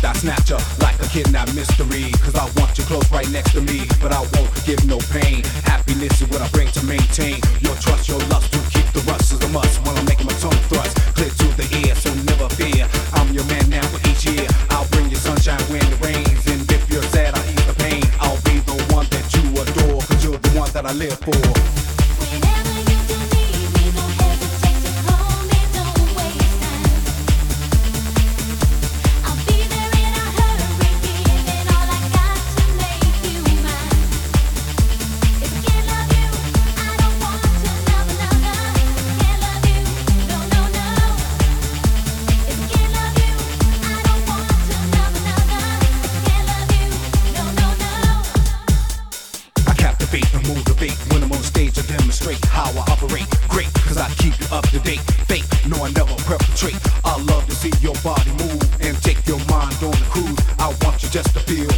I snatch her like a kidnapped mystery. Cause I want you close right next to me, but I won't give no pain. Happiness is what I bring to maintain your trust, your lust to keep the rust is a must. While I'm making my tongue thrust clear to the ear, so never fear. I'm your man now for each year. I'll bring you sunshine when it rains, and if you're sad, I'll ease the pain. I'll be the one that you adore, cause you're the one that I live for. Whenever you do need me, don't hesitate to call me, don't waste time. I'll be there in a hurry, giving all I got to make you mine. If I can't love you, I don't want to love another. Can't love you, no, no, no. If I can't love you, I don't want to love another. Can't love you, no, no, no. I captivate and motivate when I'm on stage. I demonstrate how I operate. Great, cause I keep you up to date. Fake, no, I never perpetrate. I love to see your body move and take your mind on the cruise. I want you just to feel